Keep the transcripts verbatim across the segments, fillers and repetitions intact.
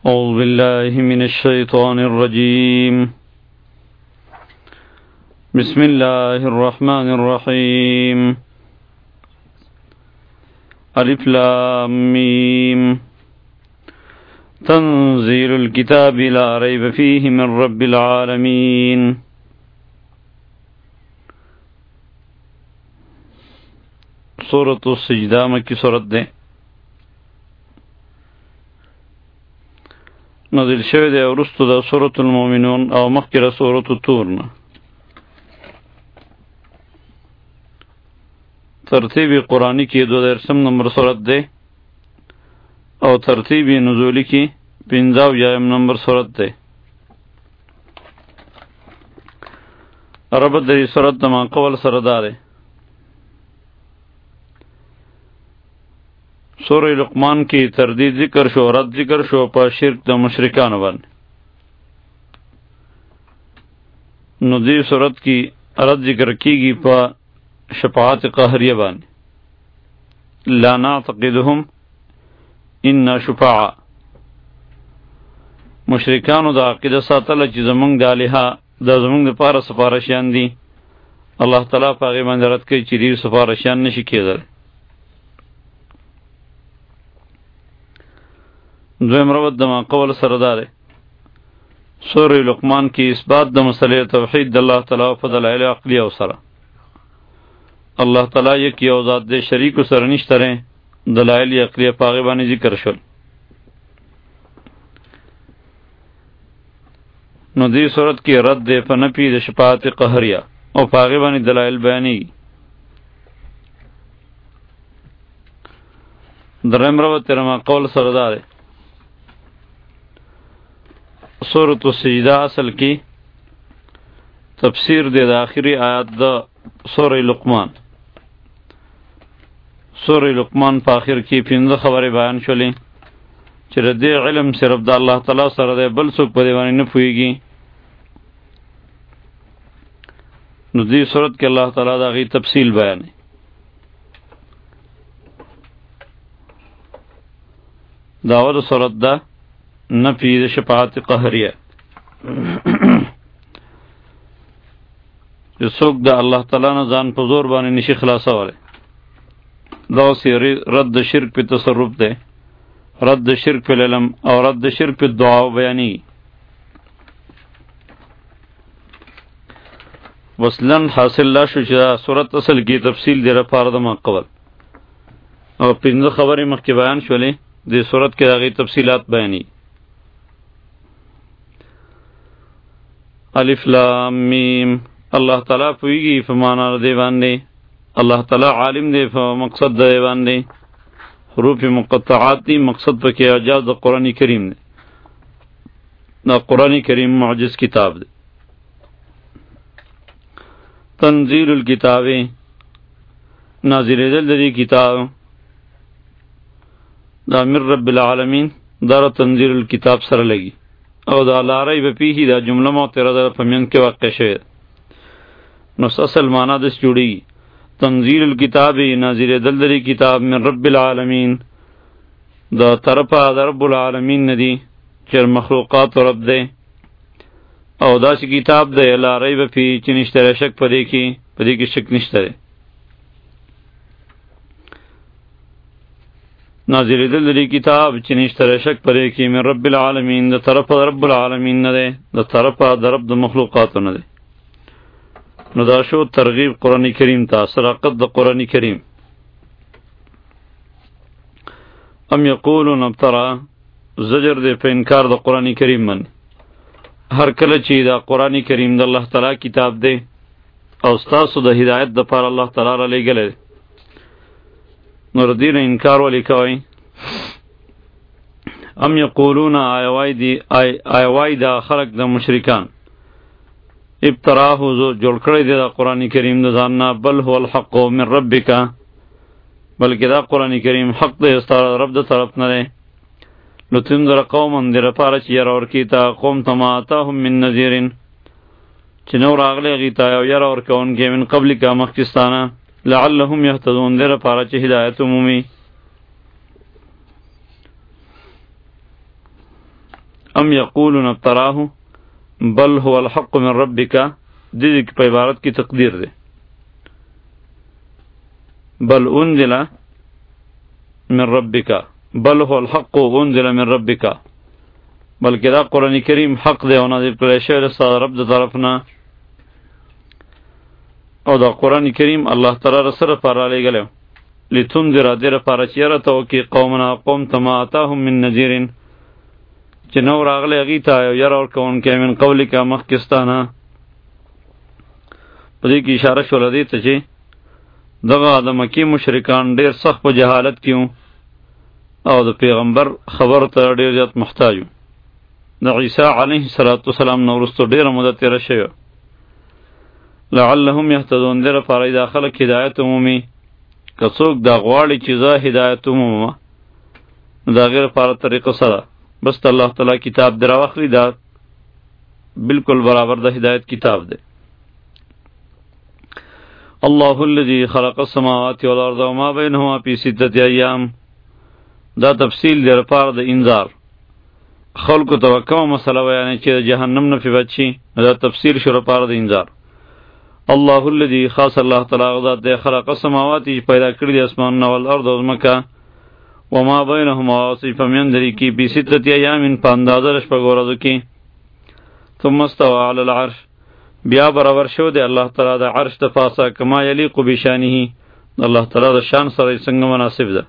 أعوذ بالله من الشيطان الرجيم. بسم الله الرحمن الرحيم. ألف لام ميم. تنزيل الكتاب لا ريب فيه من رب العالمين. سورة السجدہ مکی سورت دے نازل شوی دے ورستو دا سورة المؤمنون او مخکر سورة الطور نا. ترتیبی قرآنی کی دو درسم نمبر سورت دے او ترتیبی نزولی کی پنجاو یایم نمبر سورت دے. ربط دری سورت دما قول سردارے. سورہ لقمان کی تردید ذکر شو رد ذکر شو پا شرک دا مشرکان بان. نو دی سورت کی رد ذکر کی گی پا شفاعت قہریہ بان. لا نعتقدهم انا شفاعا. مشرکانو دا عقیدہ ساتل چی زمانگ دا لہا دا زمانگ دا پارا سفارشیان دی. اللہ تعالیٰ پاگی من رد کئی چی دیر سفارشیان نشی کیدر. دویم ربط دما قول سردار سورہ لقمان کی اثبات د مسئلہ توحید د اللہ تعالی و دلائل عقلی او سره. اللہ تعالی یک یو ذات دے شریک سره نشته رے دلائل عقلی پاغه باندې ذکر شول. نو دی صورت کی رد دے په نفی د شفاعت قهریه او پاغه باندې دلائل بیانی. دریم ربط ترما قول سردار سورۃ السجدہ اصل کی تفسیر دے دا آخری آیات دا سورہ لقمان. سورہ لقمان پا آخر کی پنځه خبر بیان شولی چر دے علم صرف دا اللہ تعالیٰ سر دے بل سوک پا دیوانی نپوئیگی. نو دی صورت کے اللہ تعالیٰ دا غی تفصیل بیانی. داود صورت دا نفی د شفاعت قهریه. جو څوک د الله تعالی نه ځان په زور باندې نشي خلاصولی دا سی رد شرک په تصرف ده، رد شرک په علم او رد شرک په دعا بیانی. وصلن حاصل لا شو چې صورت اصل کی تفصیل دی رفار د ما قبل او پنځه خبرې مخکې بیان شولې د صورت کې هغه تفصیلات بیانی. الف لام میم. اللہ تعالیٰ پوئیگی فمانا دے باندے. اللہ تعالیٰ عالم دے فمقصد دے باندے. حروف مقطعات دی مقصد پا کہ اعجاز دا قرآن کریم دے. دا قرآن کریم معجز کتاب دے. تنزیل الکتاب نازل دل دی کتاب دا من رب العالمین دار تنزیل الکتاب سر لگی او دا لا ریب فیہ دا جملہ معترضہ پمین کے واقع شوید. نو اصل معنی دس جوڑی تنزیل الکتاب نازل دلدلی کتاب من رب العالمین دا طرفا دا رب العالمین ندی چر مخلوقات رب دے او دا سی کتاب دے لا ریب فی چنشتر شک پدے کی پدے کی شک نشتر. نازل دلدلی کتاب چنشتر شک پدے کی من رب العالمین دا طرفا دا رب العالمین ندے دا طرفا دا رب دا مخلوقات ندے. نو دا شو ترغیب قرآن کریم تا صراقت دا قرآن کریم. ام یقولون ابترا زجر دے پہ انکار دا قرآن کریم من. ہر کل چی دا قرآن کریم دا اللہ تعالی کتاب دے او استاسو دا ہدایت دا پار اللہ تعالی را لے گلے. نو ردین انکار والی کوئی ام یقولون آیوائی دا خلق دا مشرکان ابتراہ زو جوڑ کردی دا قرآن کریم دا زاننا بل هو الحق من ربکا بلکہ دا قرآن کریم حق دے استار رب دا طرف نرے. لتنذر قوما در پارچ یر اور کیتا قوم تما آتاهم من نذیرن چنور آغلے غیتا یر اور کون کے من قبل کا مخکستانا لعلهم یهتدون در پارچ ہدایت عمومی. ام یقولون افتراه بل هو الحق من ربک، دې کې په عبارت کې تقدیر ده، بل انزل من ربک، بل هو الحق انزل من ربک، بلکې دا قرآن کریم حق دی او نازل کړی شوی دی ستا رب د طرف نه. او دا قرآن کریم الله تعالی را سره لپاره رالیږلی لتنذر دې لپاره چې یره ته وکړي قومنا قوم ته ما اتاهم من نذیر، چې نو راغلی هغوی ته یو یره ورکوونکی من قولک مخکې ستا نه. په دې کې اشاره شوله دې ته چې دغه د مکې مشرکان ډېر سخت په جهالت کې وو او د پیغمبر خبر ته ډېر زیات محتاج وو. د عیسی علیه السلام نه وروسته ډېره موده تېره شوې، لعلهم یهتدون، دې لپاره دا خلک هدایت عمومي. که څوک دا غواړي چې زه هدایت عمومه، نو د هغې لپاره طریقه څه ده؟ بس د الله تعالی کتاب دې راواخلي، دا بالکل برابر د هدایت کتاب دی. الله الذي خلق السماوات والارض وما بينهما في ستة ایام، دا تفصیل دی لپاره د انذار. خلکو ته کومه مسله بیانې چې د جهنم نه پې بچ شي، دا تفصیل شو لپاره د انذار. الله الذي خاص الله تعالی ذات دی خلق السماوات چې پیدا کړي د اسمانونه والارض او ځمکه، وما بینهما واسی په میندې دې کې په ستة ایام په اندازه د شپږو ورځو کې. ثم استوى على العرش، بیا برابر شو دی الله تعالی د عرش د پاسه کما یلیق بشانه، الله تعالی د شان سره څنګه مناسب ده.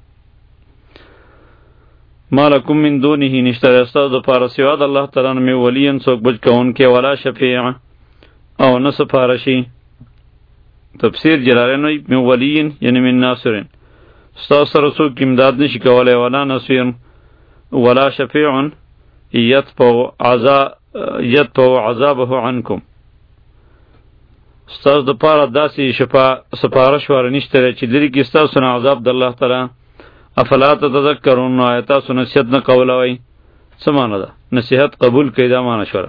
ما لکم من دونه، نشته استاد د پاره سوا د الله تعالی نه ولین څوک بچ کوونکی ولا شفیع او نه سفارشی. تفسیر جلالین وی من ولین یعنی من ناصرین، استاد سره څوک امداد نشي کولای، ولا نصیر ولا شفیع یتبع عذاب یتبع عذابه عنکم، استاد د پاره داسې شفا سفارش ور نشته چې لري کې استاد سره عذاب د الله تعالی. افلا تتذکرون، آیتا سو نصیحت نه قولوي، څه معنی ده؟ نصیحت قبول کړئ، دا معنی شوره.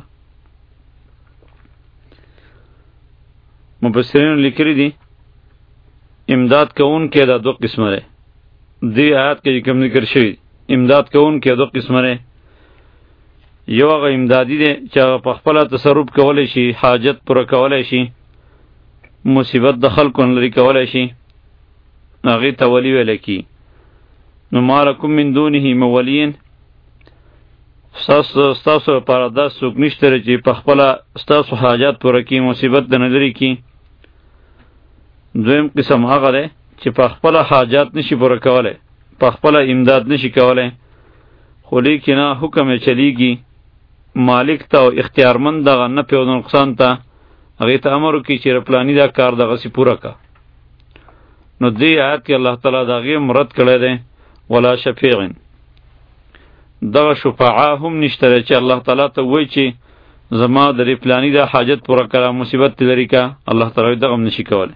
مفسرین لیکلی دي امداد کون کې دا دو قسمه ده. دی آیات کې کوم ذکر شوی امداد کون کې دو قسمه ده. یو هغه امدادي دی چې هغه په خپل تصرف کولای شي، حاجت پوره کولای شي، مصیبت د خلکو لري کولای شي، هغې ته ولی ویل کی. نو ما لکم من دونه مولین، ستاسو لپاره داسې څوک نشته چې په خپله ستاسو حاجات پوره کړي، مصیبت درنه لرې کړي. دویم قسم هغه دی چې په خپله حاجات نشي پوره کولی، په خپله امداد نشي کولی، خو لیکن حکم یې چلیږي مالک ته او اختیارمند دغه نفع او نقصان ته، هغې ته امر وکړي چې پلاني دا کار دغسې پوره که. نو دې آیات کې الله تعالی د هغې مرد کړی دی ولا شفیع. دغه شفاعه هم نشته چې الله تعالی ته وایي چې زما د دې پلاني دا حاجت پوره کړه، مصیبت دې لرې که، الله تعالی دغه هم نشي کولی.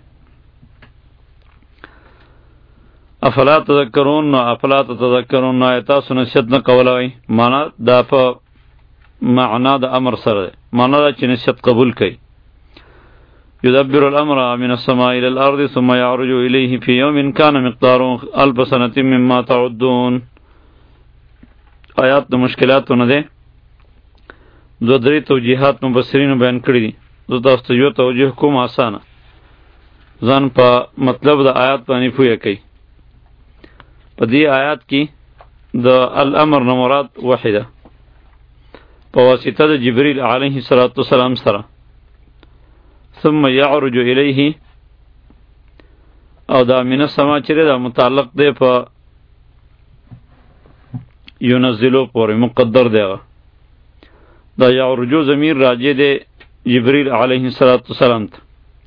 افلا تذکرون، نو افلا تتذکرون، نو آیا تاسو نصیحت نه کولوئ؟ معنا دا په معنا د امر سره ده، معنا دا چې نصیحت قبول کړئ. یدبر الامر من السماء الى الارض ثم يعرج الیه فی یوم کان مقداره الف سنة مما تعدون. آیات د مشکلاتو نه ده، دو درې توجیهات مفسرینو بیان کړي دي. زه تاسو ته یو توجیه کوم آسانه، ځان په مطلب د آیات باندې پوهه کوي. په دې آیات کې د الامر نه مراد وحده په واسطه د جبرئیل علیه السلام سره، ثم یعرج الیه، او دا من السما چې دا متعلق دی په ینزلو پورې مقدر دی. دا یعرجو ضمیر راجع دی جبرئیل علیه السلام ته.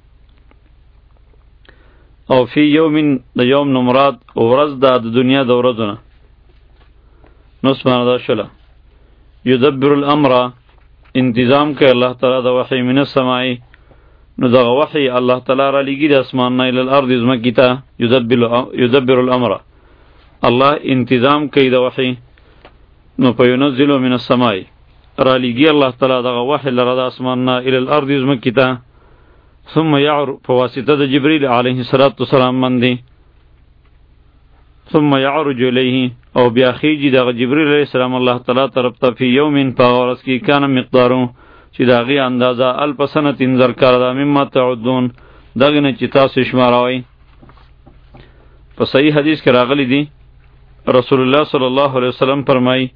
او فی یومین د یوم نه مراد ورځ ده د دنیا د ورځو نه. نو سمانه دا شوله یدبر الامر، انتظام کوي الله تعالی د وحی من السماء، نو دغه وحی الله تعالی را لیږي د اسمان نه الی الارض ځمکې ته. یدبر الامر، الله انتظام کوي د وحی. نو په ینزلو من السماء را لیږي الله تعالی دغه وحی لره د اسمان نه الی الارض ځمکې ته. ثم يعرج په واسطه د جبرئیل علیه السلام باندې، ثم يعرج الیه، او بیا خیجی د جبرئیل علیہ السلام الله تعالی طرف ته فی یوم فورس کی کان مقدارو چې داغي اندازه الف سنه انذر کړه دا مما تعدون دغه نه چې تاسو شماروي. په صحیح حدیث کې راغلی دی رسول الله صلی الله علیه وسلم فرمایي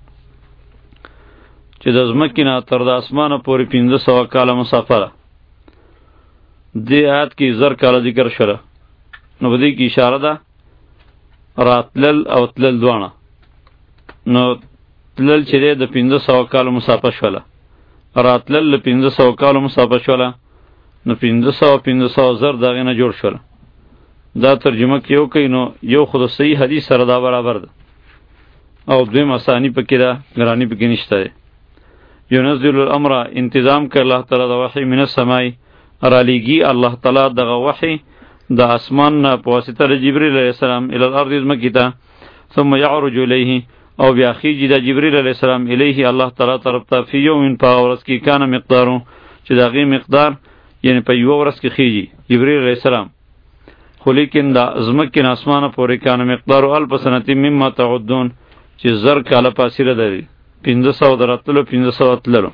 چې د ځمکې نه تر د اسمانه پورې پنځه سوه کاله مسافه ده. دې آیات کې زر کاله ذکر شوه، نو په دې کې اشاره ده راتلل او تلل دواړه. نو تلل چې دی د پنځه سوه کالو مسافه شوله، راتلل له پنځه سوه کالو مسافه شوله، نو پنځه سوه پنځه سوه زر د هغې نه جوړ شوله. دا ترجمه کې یو کوي، نو یو خو د صحیح حدیث سره دا برابر ده، او دویم اسانی پکې ده، ګرانی پکې نشته دی. ينزل الامر انتظام که الله تعالی د وحی من السماء رالیږي الله تعالی دغه وحی د اسمان نه په واسطه د جبرئیل علیه السلام الی الارض ځمکې ته، ثم یعرج الیه او بیا خیجي د جبرئیل علیه السلام الیه الله تعالی طرف ته فی یوم په ورځ کې کان مقدارو چې د هغې مقدار یعنی په یوه ورځ کې خیجي جبرئیل علیه السلام، خو لیکن د ځمکې نه اسمانه پورې کان مقدارو الف سنه مما تعدون چې زر کاله فاصله لري، پنځه سوه د راتللو پنځه سوه تللو.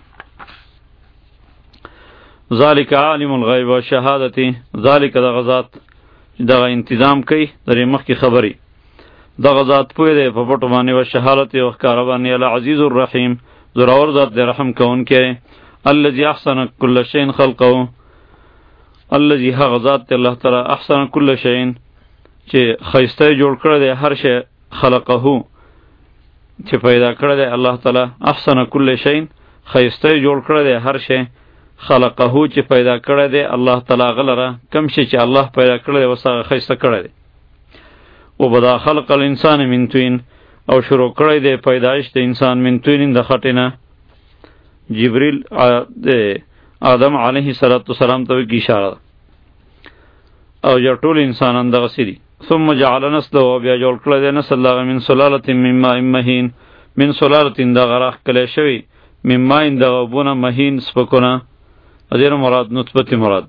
ذالک عالم الغیب والشهادة، ذالک دغه ذات دغه انتظام کوي درې مخکې خبرې، دغه ذات پوه دی په پټو باندې و شهادت او ښکاره باندې، العزیز الرحیم زورور ذات دی رحم کوونکی، الذي احسن کل شیء خلقه، الذي هغه ذات دی الله تعالی احسن کل شیء چې ښایسته جوړ کړی دی هر شی، خلقه چې پیدا کړی دی الله تعالی، احسن کل شیء ښایسته جوړ کړی دی هر شی، خلقه چې پیدا کړی دی الله تعالی غلره کم شي چې الله پیدا کړی دی وسه ښایسته کړی دی. و بدا خلق الانسان من طین، او شروع کړی دی پیدایش د انسان من طین د خټې نه. جبریل آدم علیه السلام ته کی اشاره ده، او یا ټول انسانان دغسې دي. ثم جعل نسله، بیا جوړ کړی دی نسل دغه من سلالة من ماء مهین، من سلالة دغه راښکلی شوي، من ماء دغه اوبونه مهین سپکونه، دیر مراد نطفت مراد،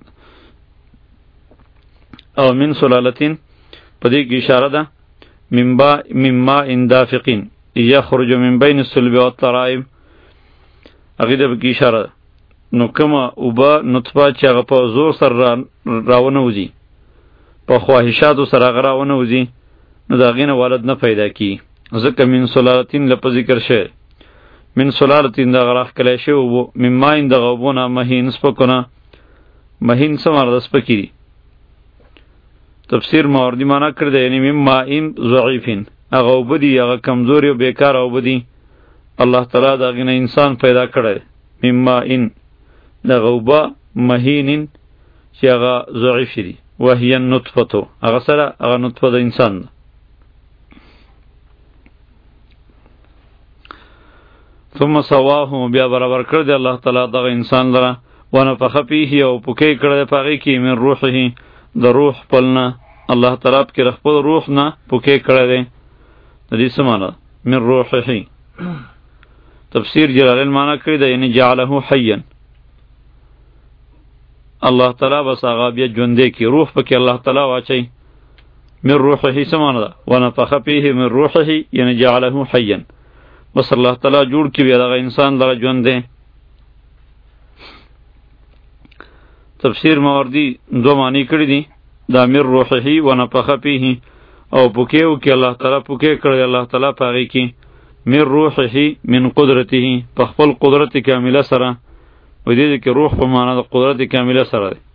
او من سلالتین پا دی کی اشاره ده من ماء دافقین یخرج من بین الصلب والترائب، اغی ده کی اشاره ده. نو کما اوبا نطفه چې هغه په زور سر راونه وځي، په خواهشاتو سره هغه راونه وځي، نو د هغې نه والد نه پیدا کي، ځکه من سلالتین لپه ذکر شوی. من سلالتین دغه راښکلی شوي اوبو، من ماین دغه اوبو نه مهین سپکونه، مهین څه معنی ده؟ سپکې دي. تفسیر ماوردي معنا کړی دی یعنی من ماین ضعیفین، هغه اوبه دي هغه کمزوري او بیکاره اوبه دي، الله تعالی د هغې نه انسان پیدا کړی دی. من ماین دغه اوبه مهینین چې هغه ضعیف دي، وهي النطفه هغه سره هغه نطفه د انسان ده. ثم سواه، بیا برابر کړ دی الله تعالی دغه انسان لره، ونفخ فیه او پوکی کړی دی په هغې کې من روحه د روح خپلنه، الله تعالی پکې د خپل روح نه پوکی کړی دی. د دې څه معنی من روحه؟ تفسیر جلالین معنا کړی دی یعنی جعله حیا، الله تعالی بس هغه بیا ژوندی کړي، روح پکې الله تعالی واچوي. من روحه څه معنی ده؟ ونفخ فیه من روحه یعنی جعله حیا، بس الله تعالی جوړ کړي بیا دغه انسان لره ژوند دی. تفسیر ماوردی دو معنی کړي دي، دا من روحه ونفخ فیه او پوکی وکړي الله تعالی، پوکی کړی الله تعالی په هغې کې، من روحه من قدرته په خپل قدرت کامله سره، و دې کې روح په معنا د قدرت کامله سره دی.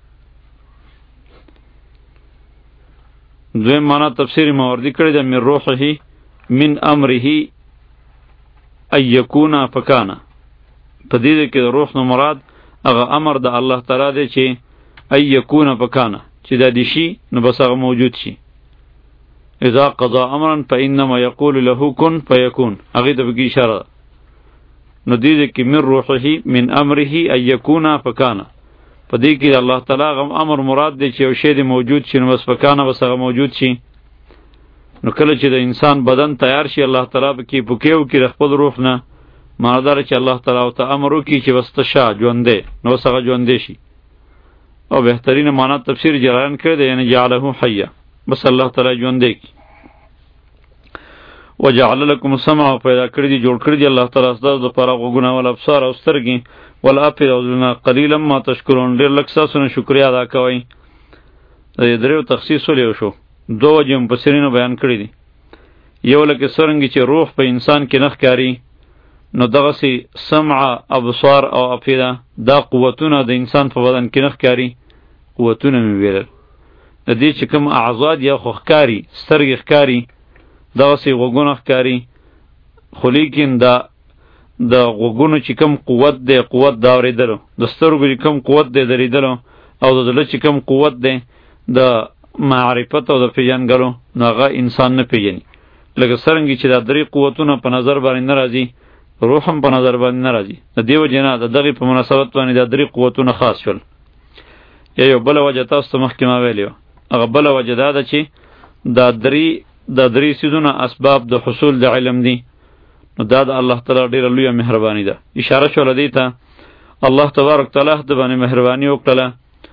دویم معنا تفسیر ماوردی کړی ده من روحه من امره ان یکون فکانا، په دې کې د روح نه مراد هغه امر د الله تعالی دی چې ان یکون فکانا، چې دا دي شي نو بس هغه موجود شي. اذا قضا امرا فانما یقول له کن فیکون، هغې ته پکې اشاره ده. نو دې کې من روحه من امره ان یکون فکانا، په دې کې الله تعالی هغه امر مراد دی چې یو شی دی موجود شي نو بس فکانا بس هغه موجود شي. نو کله چې د انسان بدن تیار شي الله تعالی پکې پوکی وکړي د خپل روح نه، معنا دا چې الله تعالی ورته امر وکړي چې بس ته شه ژوندی، نو بس هغه ژوندی شي. او بهترین معنا تفسیر جلالین کړی دی یعنی جعله حیا، بس الله تعالی ژوندی کړي. وجعل لكم السمع پیدا کړی دی جوړ کړی دی الله تعالی ستاسو لپاره غوږونه ول ابصار او سترګې ول افئده او زړونه قلیلا ما تشکرون ډېر لږ ستاسو نه شکریا ادا کوئ. د دې دریو تخصیص ولې وشو؟ دو وجې مفسرینو بیان کړي دي. یو لکه څرنګه چې روح په انسان کې نه ښکاري نو دغسې سمع ابصار او افئده دا قوتونه د انسان په بدن کې نه ښکاري. قوتونه مې ویلل د دې چې کوم اعضا دي خو ښکاري، سترګې ښکاري، دغسې غوږونه ښکاري، خو لیکن دا د غوږونو چې کوم قوت دی قوت د اورېدلو، د سترګو چې کوم قوت دی د لیدلو، او د زړه چې کوم قوت دی د معرفت او د پیژنګلو نو هغه انسان نه پیژني. لکه څرنګه چې دا درې قوتونه په نظر باندې نه راځي روح هم په نظر باندې نه راځي. د دې وجې نه د دغې په مناسبت باندې دا درې قوتونه خاص شول. یا یو بله وجه تاسو ته مخکې ما ویلې وه، هغه بله وجه دا ده چې دا درې دا درې څیزونه اسباب د حصول د علم دي. نو دا د الله تعالی ډېره لویه مهرباني ده. اشاره شوله دې ته الله تبارک تعالی د باندې مهرباني وکړله.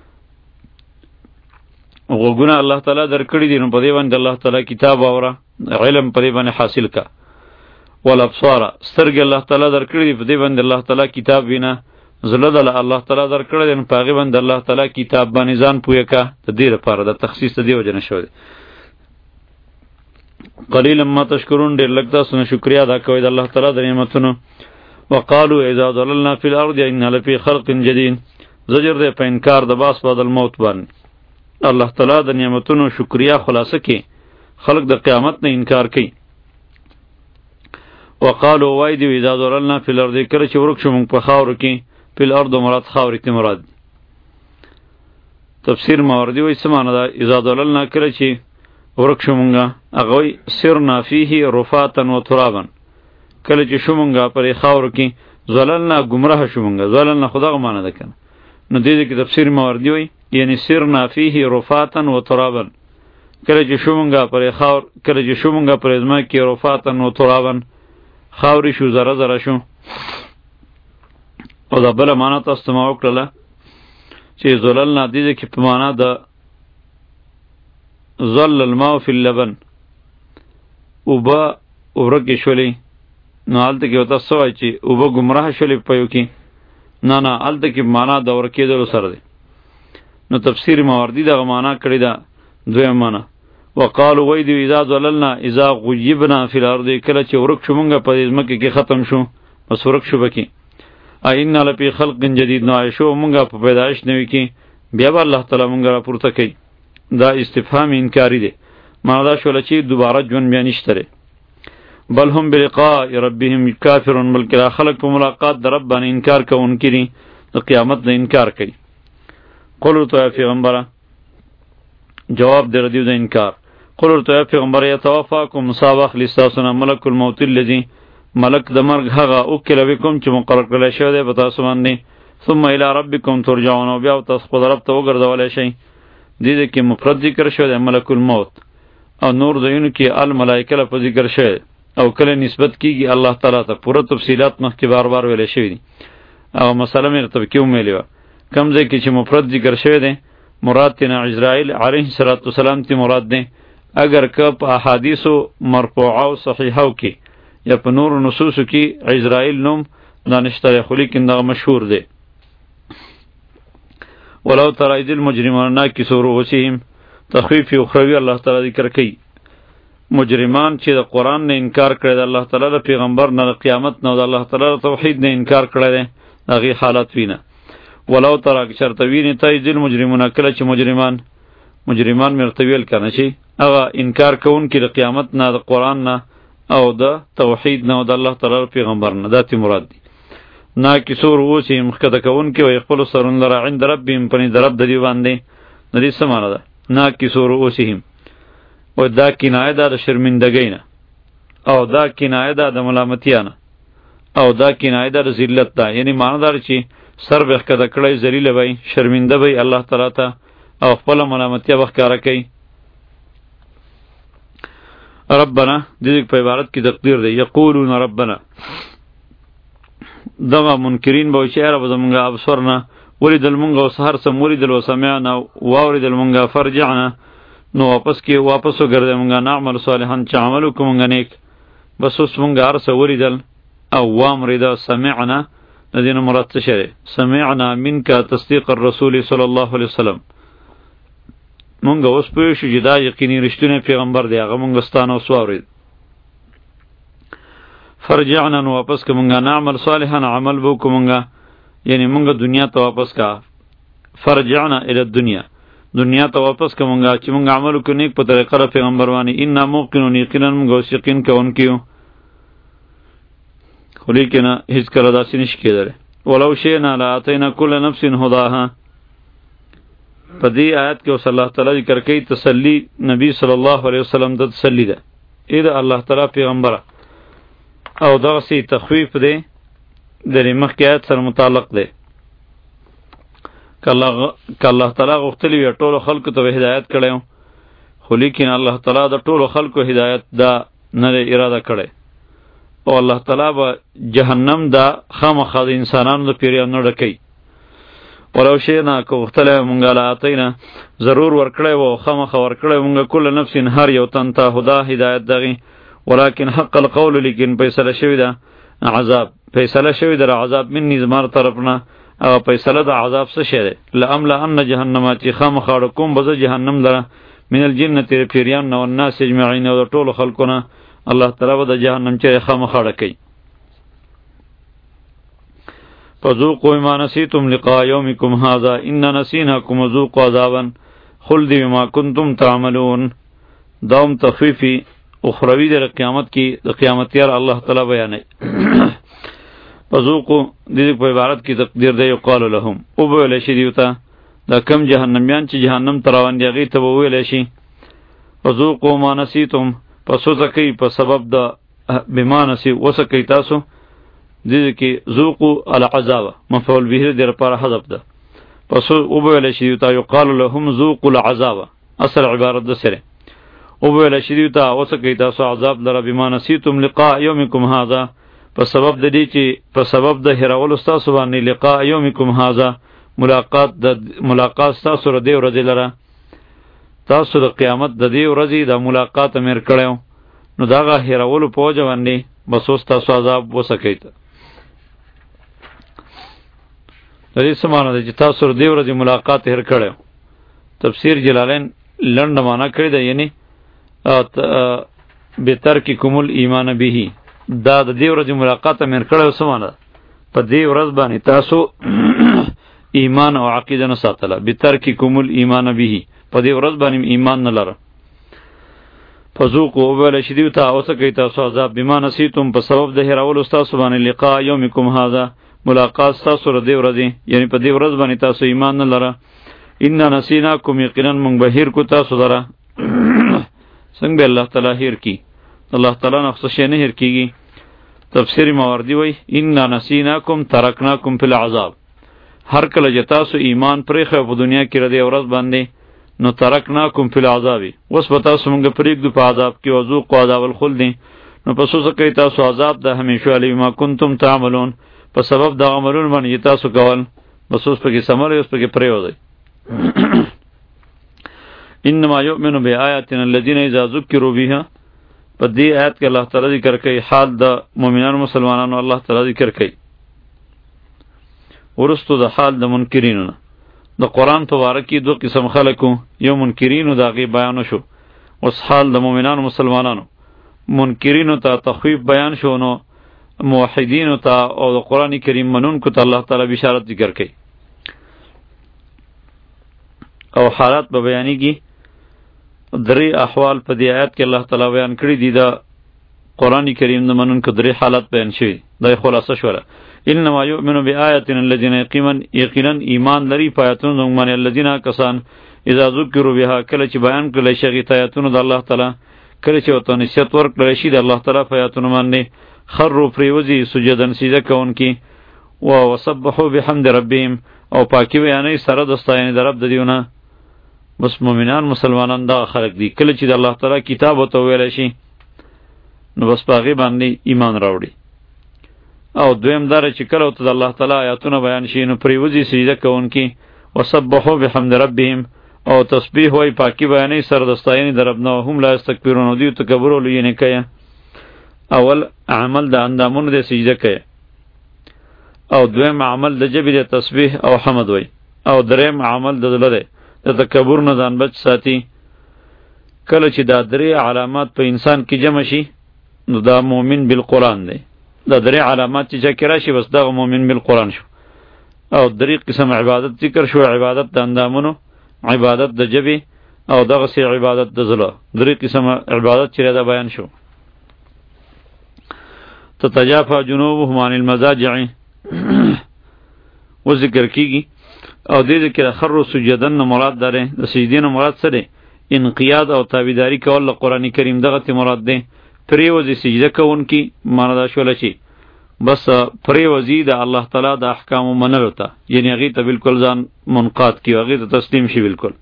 غوږونه الله تعالی درکړي دي نو په دې باندې الله تعالی کتاب واوره، علم په دې باندې حاصل کا. والابصار سترګې الله تعالی درکړي دي په دې باندې الله تعالی کتاب وینه. زړه د الله تعالی درکړی دی نو په هغې باندې الله تعالی کتاب باندې ځان پویه که. د دې لپاره د تخصیص د دې وجه نه شوی دی. قلیلا ما تشکرون ډېر لږ تاسو نه شکریا ادا کوئ د الله تعالی د نعمتونو. وقالو اذا ضللنا فی الارض انا لفی خلق جدید. زجر دی په انکار د باس بعد الموت باندې. الله تعالی د نعمتونو شکریا خلاصه کې خلق د قیامت نه انکار کوي. وقالو وای دی اذا ضللنا فی الارض کله چې ورک شو موږ په خاورو کې فی الارض مراد خاورې ته مراد. تفسیر ماوردی وایي څه معنی ده اذا ضللنا کله چې ورک شو مونږه هغه وایي سرنا فیه رفاتا و ترابا. کله چې شو مونږه پرې خاورو کې ضللنا ګمراه شو مونږه. ضللنا خو دغه معنی ده که نه. نو دې دې کې تفسیر ماوردی وایي یعنی سرنا فیه رفاتا و ترابا. کله چې شو مونږه پرې خاور کله چې شو مونږه پرې ځمکه کې رفاتا و ترابا خاورې شو ذره ذره شو. او دا بله معنا تاسو ته ما وکړله چې ضللنا دې کې په معنا د ظل الماء فی اللبن اوبه ورکې شولې. نو هلته کې ورته څه وایي چې اوبه ګمراه شولې په یو کې. نه نه هلته کې معنا د ورکېدلو سره دی. نو تفسیر ماوردي دغه معنا کړې ده دویم معنا. وقالو وای دی اذا ضللنا اذا غیبنا فی الارض کله چې ورک شو مونږه په ځمکه کې ختم شو بس ورک شو بکی. اینا لفی خلق جدید نو عیشو مونږه په پیدایش نوي کې بیا به الله تعالی مونږ را پورته کوي. دا استفهام انکاری دی. معنا دا شوله چې دوباره ژوند بیا نشته دی. بل هم بلقاء ربهم کافرون بلکې دا خلق په ملاقات د رب باندې انکار کوونکي دي، د قیامت نه انکار کوي. قولو تو یا پیغمبره جواب دی ردیو د انکار. قولو تو یا پیغمبره یتوفاکم صابخ لستاسونا ملک الموت الذی ملک د مرګ هغه وکیل بكم چې مقرر کړی شوی دی په تاسو باندې. ثم الی ربکم ترجعون او بیا تاسو خپل رب ته وګرځولی شئ. دې دې کې مفرد ذکر شوی دی ملک الموت او نور ځایونو کې الملائکه لپاره ذکر شوی او کله نسبت کیږي الله تعالی ته. پوره تفصیلات مخکې بار بار ویل شوی دي. او مسله مې رتب کې ویلې وه کوم ځای کې چې مفرد ذکر شوی دی مراد تینا عزرائیل علیه السلام تی مراد دی. اگر که په احادیثو مرفوعه او صحیحه کې یا په نور نصوصو کې عزرائیل نوم دانشتره خو لیکن دغه مشهور دی. ولو ترى اذ المجرمون ناکسوا رؤوسهم تخفیف اخروی الله تعالی ذکر کوي. مجرمان چې د قرآن نه انکار کړی د الله تعالی د پیغمبر نه د قیامت نه د الله تعالی د توحید نه انکار کړی دی هغې حالت وینه. ولو ترى که چرته وینې ته اذ المجرمون کله چې مجرمان مجرمان مې ورته ویل که نه چې هغه انکار کوونکي د قیامت نه د قرآن نه او د توحید نه او د الله تعالی پیغمبر نه دا تی مراد دی. ناکسوا رؤوسهم ښکته کوونکي وایي خپلو سرونو لره عند ربهم په نزد رب د دوی باندې. د دې څه معنی ده ناکسوا رؤوسهم؟ و دا کنایه ده د شرمندګۍ نه او دا کنایه ده د ملامتیا نه او دا کنایه ده د ذلت ده. یعنی معنی دار چې سر به ښکته کړی ذلیله وی شرمنده وی الله تعالی ته او خپله ملامتیا به ښکاره کوي. ربنا د دې په عبارت کې تقدیر دی یقولون ربنا. دغه منکرین به وایي چې رب زمونږه ابصرنا ولیدل مونږ اوس هر څه ولیدل و سمعنا واورېدل مونږه فرجعنا نو واپس کې واپس وګرځئ مونږه نعمل صالحا چې عمل وکړو مونږه نیک. بس اوس مونږ هر څه ولیدل او وامرېده سمعنا د دې نه مراد څه شی دی؟ سمعنا منک تصدیق الرسول صلی الله علیه وسلم. مونږ اوس پوه شو چې دا یقیني رښتونی پیغمبر دی، هغه مونږ ستانه اوس واورېد. فرجعنا نو واپس که مونږه نعمل صالحا عمل به وکړو مونږه، یعنی مونږه دنیا ته واپس کا. فرجعنا الی الدنیا، دنیا ته واپس که مونږه چې مونږ عمل وکړو نیک په طریقه د پیغمبر باندې. انا موقنون، یقینا مونږ اوس یقین کوونکي یو، خو لیکنه هېڅ کله داسې نشي کېدلی. ولو شئنا لآتینا کل نفس هداها. په دې آیت کې اوس الله تعالی ذکر کوي تسلی نبی صلی الله علیه وسلم ته تسلی ده، ای د الله تعالی پیغمبره، او دغسې تخویف دی د دې مخکې آیت سره متعلق دی. که الله تعالی غوښتلی وي ټولو خلکو ته به هدایت کړی و، خو لیکن الله تعالی د ټولو خلکو هدایت دا نه دی اراده کړی، او الله تعالی به جهنم دا خامخا د انسانانو د پیریانو ډکوي. ولو شئنا که غوښتلی مونږه لآتینا ضرور ورکړی و، خامخا ورکړی مونږه کل نفس هر یو تن ته هدا هدایت دغې، ولکن حق القول، لیکن فیصله شوې ده عذاب، فیصله شوې ده عذاب مني زما طرف نه. او فیصله د عذاب څه شی دی؟ لأملأن جهنم، چې خامخا ډکوم به زه جهنم لره من الجنة د پیریانو نه والناس اجمعین، او د ټولو خلکو نه. الله تعالی به د جهنم چې خامخا ډکوي. فذوقوا ما نسیتم لقاء یومکم هذا انا نسیناکم وذوقوا عذابا خلد بما کنتم تعملون. داوم تخفیفی اخروی در قیامت کی د قیامتیار الله تعالی بیانوي. فذوقوا دې په عبارت کې تقدیر دی یقال لهم، او به ویل شي دیوته دا کم جهنميان چې جهنم ته روان دي هغې ته به وویلی شي فذوقوا ما نسیتم، پس وڅکئ په سبب د بما نسی، وڅکئ تاسو دې کې ذوقوا العذاب مفعول به دې لپاره حذف ده. پس او به ویل شي دیوته یقال لهم ذوقوا العذاب، اصل عبارت ده سره او به ویل شي دیوته وڅکئ تاسو عذاب لره بما نسیتم لقاء یومکم هذا، په سبب د دې چې په سبب د هیرولو ستاسو باندې لقاء یومکم هذا ملاقات د ملاقات ستاسو د دې ورځې لره، تاسو د قیامت د دې ورځې د ملاقات امر کړی، نو د هغه هیرولو په وجه باندې بس اوس تاسو عذاب وڅکئ. د دې څه معنی ده چې تاسو د دې ورځې ملاقات هیر کړی؟ تفسیر جلالین لنډه معنی کړې ده، یعنی بترککم الایمان به، دا د دې ورځې ملاقات امر کړی څه معنی ده؟ په دې ورځ باندې تاسو ایمان او عقیده نه ساتله، بترککم الایمان به، په دې ورځ باندې ایمان نه لره. فذوقوا ویل شي دیو ته وڅکئ تاسو عذاب بما نسیتم، په سبب د هیرولو ستاسو باندې لقاء یومکم هذا ملاقات ستاسو د دې ورځې، یعنی په دې ورځ باندې تاسو ایمان نه لره. انا نسیناکم، یقینا موږ به هیر کو تاسو لره. څنګه به الله تعالی هیر کی؟ الله تعالی نه څه شی نه هیر کیږي. تفسیر ماوردی وای انا نسیناکم ترکناکم فی العذاب، هر کله چې تاسو ایمان پرېښی په دنیا کې ردی ورځ باندې، نو ترکناکم فی العذاب، اوس به تاسو موږ پرېږدو په عذاب کې، وذوقوا عذاب الخلد، نو پس وڅکئ تاسو عذاب د همیشوالي بما کنتم تعملون، په سبب د عملونو باندې تاسو کول، بس اوس پکې سمولی، اوس پکې پرېوځئ. انما یؤمن بآیاتنا الذین اذا ذکروا بها، په دې آیت کې الله تعالی ذکر کوي حال د مؤمنانو مسلمانانو، الله تعالی ذکر کوي ورستو د حال د منکرینو نه. د قرآن تبارک کې دو قسم خلکو، یو منکرینو د هغې بیان شو، اوس حال د مؤمنانو مسلمانانو. منکرینو ته تخویف بیان شو، نو موحدینو ته او د قرآن کریم منونکو ته الله تعالی بشارت ذکر کوي، او حالات به بیانېږي. درې احوال په دې آیت کې الله تعالی بیان کړي دي، د قرآن کریم د منونکو درې حالات بیان شوي، دا یې خلاصه شوله. انما یؤمن بآیاتنا الذین، یقینا ایمان لري په آیاتونو زموږ باندې، الذین کسان اذا ذکروا بها، کله چې بیان کړلی شي هغې ته آیاتونو د الله تعالی، کله چې ورته نصیحت ورکړلی شي د الله تعالی په آیاتونو باندې، خروا پرېوځي سجدن سجده کوونکي، وسبحوا بحمد ربهم، او پاکي بیانوي سره د ستاینې د رب د دیونه. بس مؤمنان مسلمانان دغه خلک دي، کله چې د الله تعالی کتاب ورته وویلی شي نو بس په هغې باندې ایمان راوړي. او دویم داره چې کله ورته د الله تعالی آیاتونه بیان شي نو پرېوځي سجده کوونکي، وسبحوا بحمد ربهم، او تسبیح وایي پاکي بیانوي سره د ستاینې د رب نه، هم لا یستکبرون، دوی تکبر او لویي نه کوي. اول عمل د اندامونو د سجده کوي، او دویم عمل د جبې د تسبیح او حمد وي، او دریم عمل د زړه دی د تکبر نه ځان بچ ساتي. کله چې دا درې علامات په انسان کې جمع شي نو دا مؤمن بالقرآن دی. دا درې علامات چې چا کې راشي بس دغه مؤمن بالقرآن شو. او درې قسم عبادت ذکر شو، عبادت د اندامونو، عبادت د جبې، او دغه سي عبادت د زړه. درې قسم عبادت چې دا بیان شو. تتجافى جنوبهم عن المضاجع و ذکر کیږي، او دې ذکر خر سجدن مراد ده، د سجدین مراد څه دی؟ انقیاد او تابعداري کول له قرآن کریم دغه ته مراد دی. پریوزي سجده کوونکی معنا دا شوله چې بس پریوزي د الله تعالی د احکام منلو ته، یعنی هغې ته بالکل ځان منقاد کی، هغې ته تسلیم شي بالکل.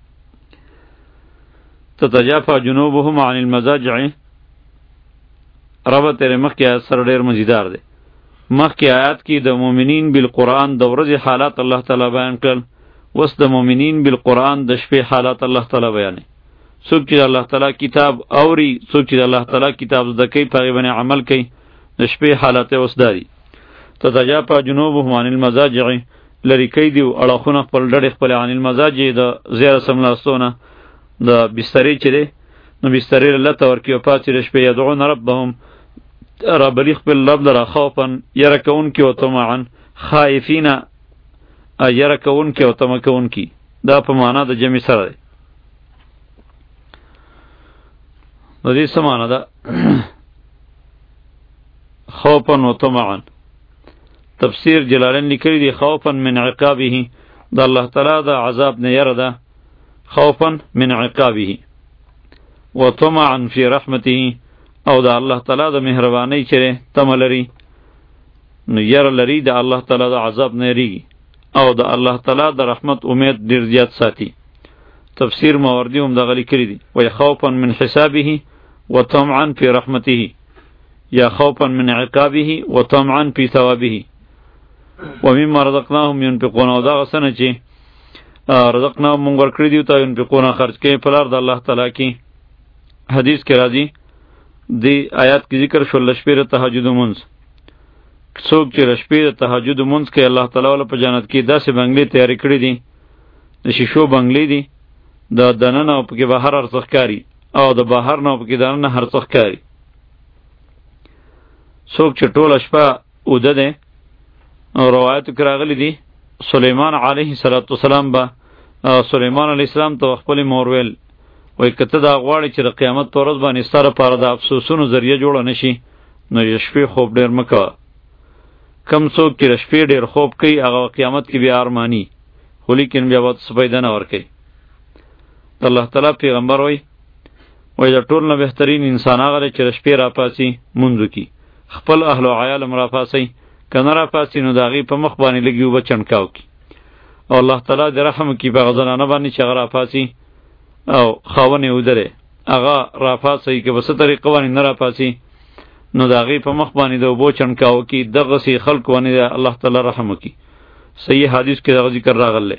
تتجافى جنوبهم عن المضاجع ربط تیرے مخی آیات سر ډیر مزیدار دی. مخی آیات کی د مومنین بالقرآن د ورځې حالات الله تعالی بیان کړل، وس د مومنین بالقرآن د شپې حالات الله تعالی بیانې. څوک چې الله تعالی کتاب اوري، څوک چې الله تعالی کتاب زده کوي، په هغې باندې عمل کوي، د شپې حالات یې اوس دا دي. تتجافى جنوبهم عن المضاجع لرې کوي دي اړخونه خپل ډډې خپلې عن المضاجع د زیاره سملاستو نه، د بسترې چې دی نو بسترې له لته ورکوي او پاڅي د شپې یدعون ربهم رابلی خپل رب لره خوفا یره کوونکي او طمعا، خائفین یره کوونکي او طمع کوونکي، دا په معنا د جمع سره دی. د دې څه معنا ده؟ خوفا و طمعا. تفسیر جلالین لیکلی دی خوفا من عقابه، د الله تعالی د عذاب نه یره ده، خوفا من عقابه و طمعا فی رحمته، او د الله تعالی د مهربانی چره تمه لري نو یره لري د الله تعالی د عذاب نه یریږي، او د الله تعالی د رحمت امید ډیر زیات ساتي. تفسیر ماوردی هم دغه لیکلی دی وی خوفا من حسابه و طمعا فی رحمته، یا خوفا من عقابه و طمعا فی ثوابه. و مما رزقناهم ينفقون، او دغه څه نه چې رزقناهم مونږ ورکړي دي ته ينفقون خرج کوي په لار د الله تعالی کې. حدیث کې راځي دی آیات کی ذکر شو لشپې د تهجد مونځ. څوک چې لشپې د تهجد مونځ کوي الله تعالی ول په جنت کې داسې بنگلې تیاری کړې دي، د شیشو بنگلې دي، د دننه او پکې بهر ارزښت کاری، او د بهر نه پکې دننه ارزښت کاری. څوک چې ټوله شپه اوده دی، او روایتو کې راغلی دي سلیمان علیه السلام به سلیمان علیه السلام ته خپل مور ویل وای کته دا غواړي چې د قیامت پر ورځ باندې ستاره پاره د افسوسونو ذریعہ جوړه نشي نو یې شپې خوب ډیر مکوه. کم څوک چې شپې ډیر خوب کوي هغه قیامت کې بیا ارمانی، خو لیکن بیا به څه فایده نه ورکوي. د الله تعالی پیغمبر وای وای د ټول نه بهترین انسان هغه دی چې شپې راپاسي مونځ وکړي، خپل اهل او عیال هم راپاسي، که نه راپاسي نو د هغې په مخ باندې لږ اوبه چڼکاو کړي، او الله تعالی دې رحم وکړي په هغه زنانه باندې چې هغه راپاسي او خاون یې ودرې هغه راپاسي، که په څه طریقه باندې نه راپاسي نو د هغې په مخ باندې د اوبو چڼکاو کړي، دغسې خلکو باندې الله تعالی رحم وکړي. صحیح حدیث کې دغه ذکر راغلی.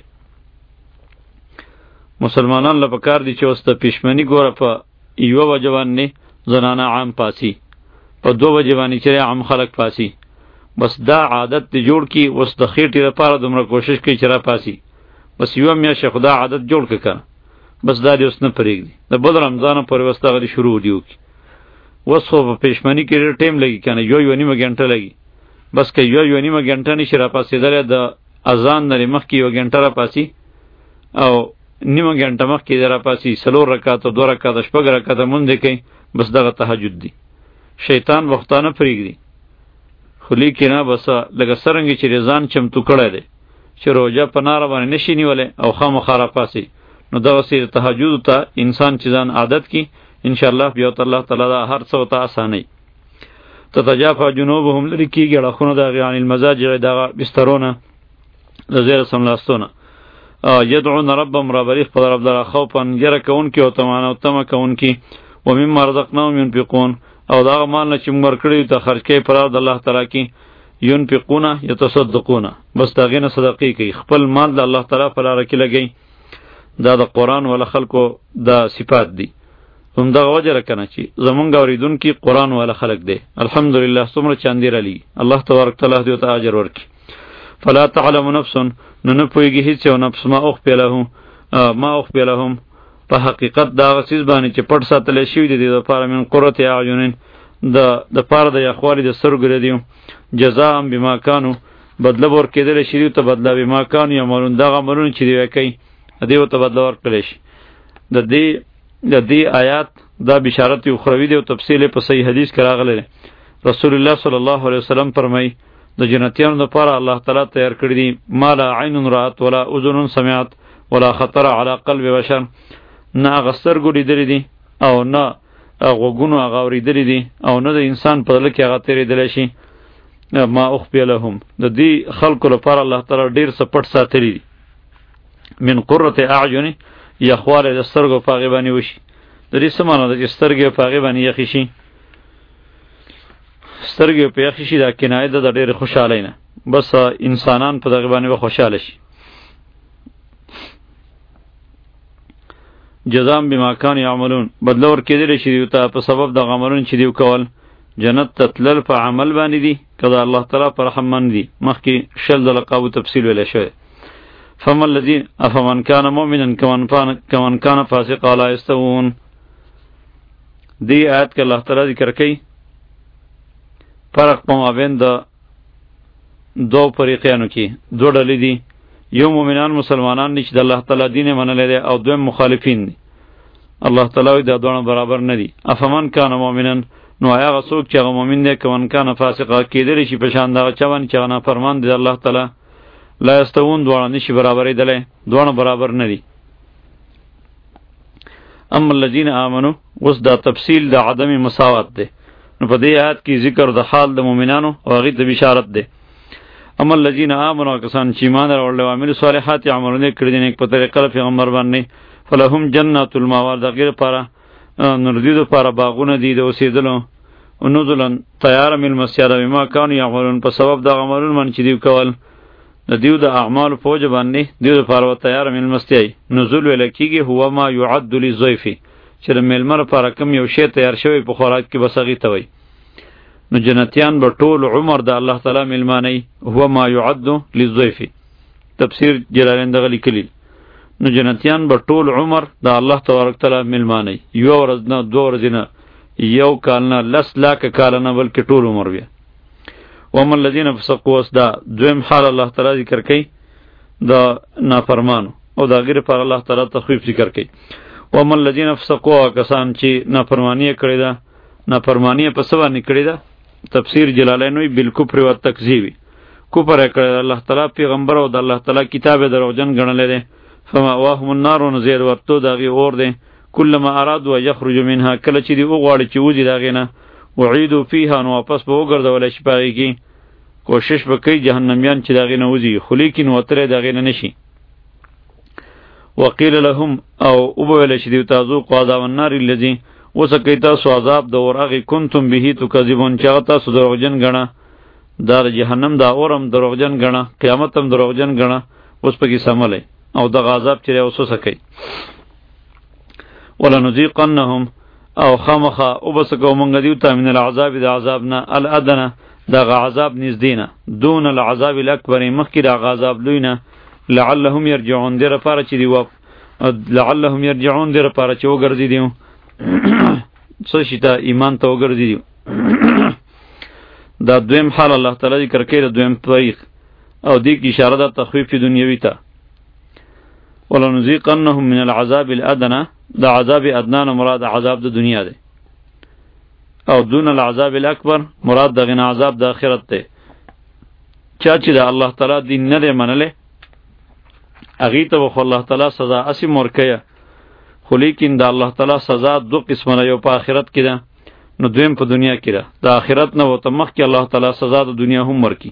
مسلمانان له پکار دي چې اوس د پښمني ګوره په یوه بجه باندې زنانه عام پاسي، په دوه بجې باندې چې عام خلک پاسي، بس دا عادت دی جوړ کی. اوس د خېټې لپاره دومره کوشش کوي چې راپاسي، بس یوه میاشت خو دا عادت جوړ که کنه، بس دا دې اوس نه پرېږدي. د بل رمضانه پورې اوس دغه دې شروع دي وکړي. اوس خو په پېشمني کې ډېر ټایم لګي که نه، یو یوه نیمه ګنټه لګي. بس که یوه یوه نیمه ګنټه نشي راپاسېدلی، د اذان نه مخکې یوه ګنټه راپاسي او نیمه ګنټه مخکې دې راپاسي، څلور رکاته دوه رکاته شپږ رکاته مونځ دې کوي، بس دغه تهجد دی. شیطان وختانه پرېږدي، خو لیکن بس لکه څرنګه چې ځان چمتو کړی دی چې روژه په ناره باندې نشي نیولی او خامخا راپاسي، نو دغسې تهجد ته انسان چې ځان عادت کی انشاءالله بیا ورته الله تعالی دا هر څه ورته اسانوي. تتجافى جنوبهم لرې کېږي اړخونه د هغې عن المضاجع دغه بسترونه د زیره څملاستونه. یدعون ربهم رابلي خپل رب لره خوفا یره کوونکي او طمعا او طمع کوونکي، ومما رزقناهم ينفقون، او دا هغه مال نه چې موږ ورکړي ته خرج کوي په لار د الله تعالی کې. ينفقون یتصدقون، بس د هغې نه صدقې کوي، خپل مال د الله تعالی په لاره کې لګوي. دا د قرآن والا خلکو دا صفات دي. هم دغه وجه راکنه چې زمونږ اوریدونکي قرآن والا خلق دی. الحمدلله څومره چاندې رالی الله تبارک تعالی دې ته اجر ورکړي. فلا تعلم نفس نو نه پوهېږي هېڅ یو نفس ما اخفي لهم ما اخفي لهم په حقیقت د هغه څیز باندې چې پټ ساتلی شوي دي د دې دپاره من قرة اعین د دپاره د یخوالي د سترګو د دیو جزاء بما کانوا بدله به ورکېدلی شي دیو ته بدله بما کانوا یعملون دغه عملونه چې دوی کوي دیو ته بدله ورکړلی شي. د دې د دې آیات دا بشارت اخروی دی او تفصیل په صحیح حدیث کې راغلی دی. رسول الله صلی الله علیه وسلم فرمایي د جنتیانو لپاره الله تعالی تیار کړی دي ما لا عین رأت ولا اذن سمعت ولا خطر على قلب بشر. نه هغه سترګو لیدلی دي او نه غوږونو هغه اورېدلی دي او نه د انسان په زړه کې هغه تېرېدلی شي. ما اخفي لهم د دې خلکو لپاره الله تعالی ډېر څه پټ ساتلی دي. من قرة اعین یخوالی د سترګو په هغې باندې وشي. د دې څه معنی ده چې سترګې په هغې باندې یخې شي؟ سترګې په یخې شي دا کنایه ده د ډېرې خوشحالۍ نه. بس انسانان په دغې باندې به خوشحاله شي. جزاء بما کانوا یعملون بدله ورکېدلی شي دیو ته په سبب د عملونو چې دیو کول. جنت ته تلل په عمل باندې دي که د الله تعالی په رحم باندې دي. مخکې شل د لقابو تفصیل ویلی شوی. فمن الذین افمن کان مؤمنا کمن کان فاسقا لا یستوون. دی آیت کې الله تعالی ذکر کوي فرق په مابین د دو فریقیانو کې دو ډلې دي. یو مؤمنان مسلمانان دي چې د الله تعالی دین یې منلی دی او دویم مخالفین دي. الله تعالی وایي دا دواړه برابر نه دي. افمن کان مؤمنا نو آیا هغه څوک چې هغه مؤمن دی کمن کان فاسقا کېدلی شي په شان د هغه چا باندې چې هغه نافرمان دی د الله تعالی. لا یستوون دواړه نشي برابرېدلی دواړه برابر نه دي. اما الذین آمنوا اوس دا تفصیل د عدم مساوات دی. نو په دې آیات کې ذکر د حال د مؤمنانو او هغې ته بشارت دی. اما الذین آمنوا کسان چې ایمان راوړل او عملوا صالحات عملونه کړي دي نیک په طریقه د پیغمبر باندې فلهم جنات المأوى د هغې لپاره نور دوی دپاره باغونه دي د اوسېدلو نزلا تیار مېلمستیا ده بما کانوا یعملون په سبب د عملونو باندې چې دوی کول د دیو د اعمالو په وجه باندې دیو دپاره به تیاره مېلمستیایي. نزول ویله کېږي هو ما یعد للضیف چې د مېلمه لپاره کوم یو شی تیار شوی په خوراک کې بس هغې ته وایي. نو جنتیان به ټول عمر د الله تعالی مېلمانه هو ما یعد للضیف. تفسیر جلالین دغه لیکلي. نو جنتیان به ټول عمر د الله تبارک تعالی مېلمانه یو ورځ نه دوه ورځې نه یو کال نه لس لاکه کاله نه بلکې ټول عمر بیا. وما الذین فسقوا اوس دا دویم حال الله تعالی ذکر کوي د نافرمانو او د هغې لپاره الله تعالی تخویف ذکر کوي. وما الذین فسقوا کسان چې نافرماني یې کړې ده نافرماني یې په څه باندې کړې ده تفسیر جلالین وایي بالکفر و التکذیب کفر یې کړی ده الله تعالی پیغمبر او د الله تعالی کتاب یې دروغجن ګڼلی دی. فمأواهم النار نو زیر ورتو د هغې اور دی. کلما ارادوا ان یخرجوا منها کله چې دوی وغواړي چې وځي د هغې نه وعیدوا فیها نو واپس به وګرځولی شي په هغې کې کوشش به کوي جهنمیان چې د هغې نه وځي خو لیکن وتلی د هغې نه نه شي. وقیل لهم او وبویلی شي دوی ته ذوقوا عذاب النار الذي وڅکئ تاسو عذاب د اور هغې کنتم به تکذبون چې هغه تاسو دروغجن ګڼه. دا د جهنم دا اور هم دروغجن ګڼه قیامت هم دروغجن ګڼه اوس پکې سملی او دغه عذاب چې دی اوس وڅکئ. ولنذیقنهم او خامخا وبسکو مونږ دیو ته من العذاب د عذاب نه الادنه دغه عذاب نږدې نه دون العذاب الاکبر مخکې دغه عذاب لوی نه لعلهم یرجعون دې لپاره چې دی وف لعلهم یرجعون دې لپاره چې وګرځي دیو څه شي ته ایمان ته وګرځي دیو. دا دویم حال الله تعالی ذکر کوي د دویم طریق او دې کې اشاره ده تخفیف دنیوي ته. ولنذیقنهم من العذاب الادنه دا عذاب ادنا نه مراد عذاب د دنیا دی او دون العذاب الاکبر مراد دغه عذاب د آخرت دی. چا چې د الله تعالی دین نه دی منلی هغې ته به خو الله تعالی سزا اسې ورکویه خو لیکن د الله تعالی سزا دو قسمه ده. یو په آخرت کې ده نو دویم په دنیا کې ده. د آخرت نه ورته مخکې الله تعالی سزا د دنیا هم ورکي.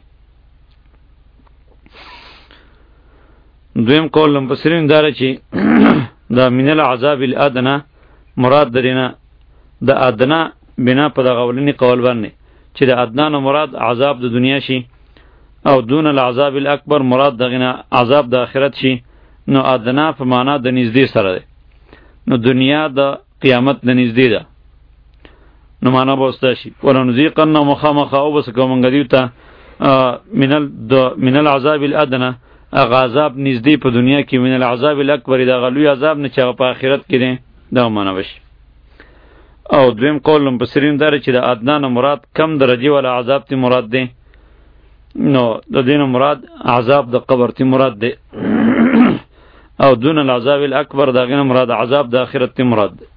دویم قول مفسرین دا چې دا من العذاب الادنه مراد درینه د ادنه بنا په دغه اولني قول باندې چې د ادنا نه مراد عذاب د دنیا شي او دون العذاب الاکبر مراد دغه عذاب د آخرت شي. نو ادنا په معنا د نږدې سره ده. نو دنیا د قیامت د نږدې ده. نو معنا به وستا شي ولنذیقن مخامخ او بس کوم غدیو ته من ال من العذاب الادنى اغه عذاب نږدې په دنیا کې من العذاب الاکبر دا غلوی عذاب نه چې په آخرت کې دی دا معنا وشي. او دویم قول مفسرین دار چې د ادنا نه مراد کم درجه ولا عذاب تی مراد دی. نو د دین مراد عذاب د قبر تی مراد دی او دون العذاب الاکبر دا غنه مراد عذاب د آخرت تی مراد دی.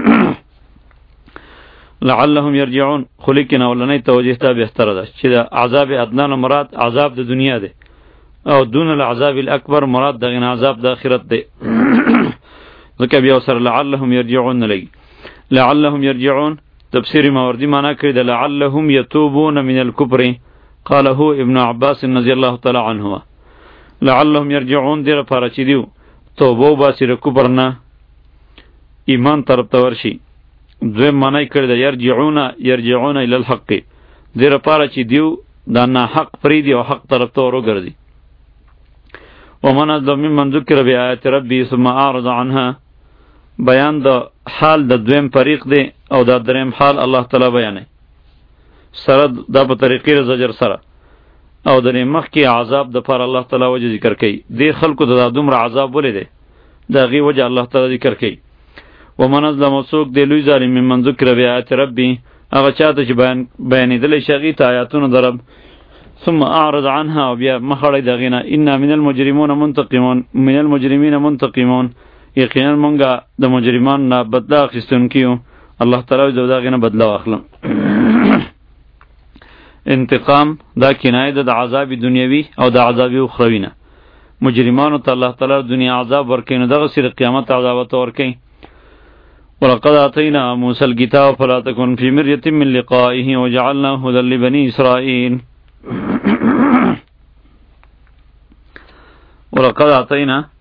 لعلهم يرجعون خلقنا ولنی توجیه ته بهتره ده چې د عذاب ادنا نه مراد عذاب د دنیا دی او دون العذاب الاکبر مراد د غنه عذاب د آخرت دی. ځکه بیا سره لعلهم يرجعون لګي لعلهم يرجعون تفسیر ماوردی معنا کړی د لعلهم يتوبون من الكفر قاله ابن عباس رضی الله تعالی عنهما. لعلهم يرجعون دیر لپاره چې دیو توبه باسي د کفر نه ایمان طرف ته ورشي. دوی معنی کړی د يرجعون يرجعون الى الحق دیر لپاره چې دیو دا نه حق پریدي او حق طرف ته ورګرځي. ومن ظلم ممن ذکر بآیات ربی ثم اعرض عنها بیان د حال د دویم فریق دی او د دریم حال الله تعالی بیانوي سره د په طریقې زجر سره او د مخ کې عذاب د پر الله تعالی وجه ذکر کوي. دې خلکو د دومره عذاب ولې دی دا غي وجه الله تعالی ذکر کوي. ومن ظلم سوق دی لوی ظالم ممن ذکر بآیات ربی هغه چاته چې بیان بیانېدل شي ته آیاتونه درب ثم اعرض عنها وبیا مخړی دغینه ان من المجرمون منتقمون من المجرمین منتقمون یقینا مونږه د مجرمان نه بدلا اخیستون کیو الله تعالی د دغینه بدلا واخلم. انتقام دا کنایه د عذاب دنیوي او د عذاب اخروی نه. مجرمانو ته الله تعالی دنیا عذاب ورکوي نو دغه سره قیامت عذاب ته ورکوي. ولقد آتینا موسی الکتاب فلا تکن فی مریة من لقائه وجعلنا هدى لبنی اسرائیل. ولقد آتینا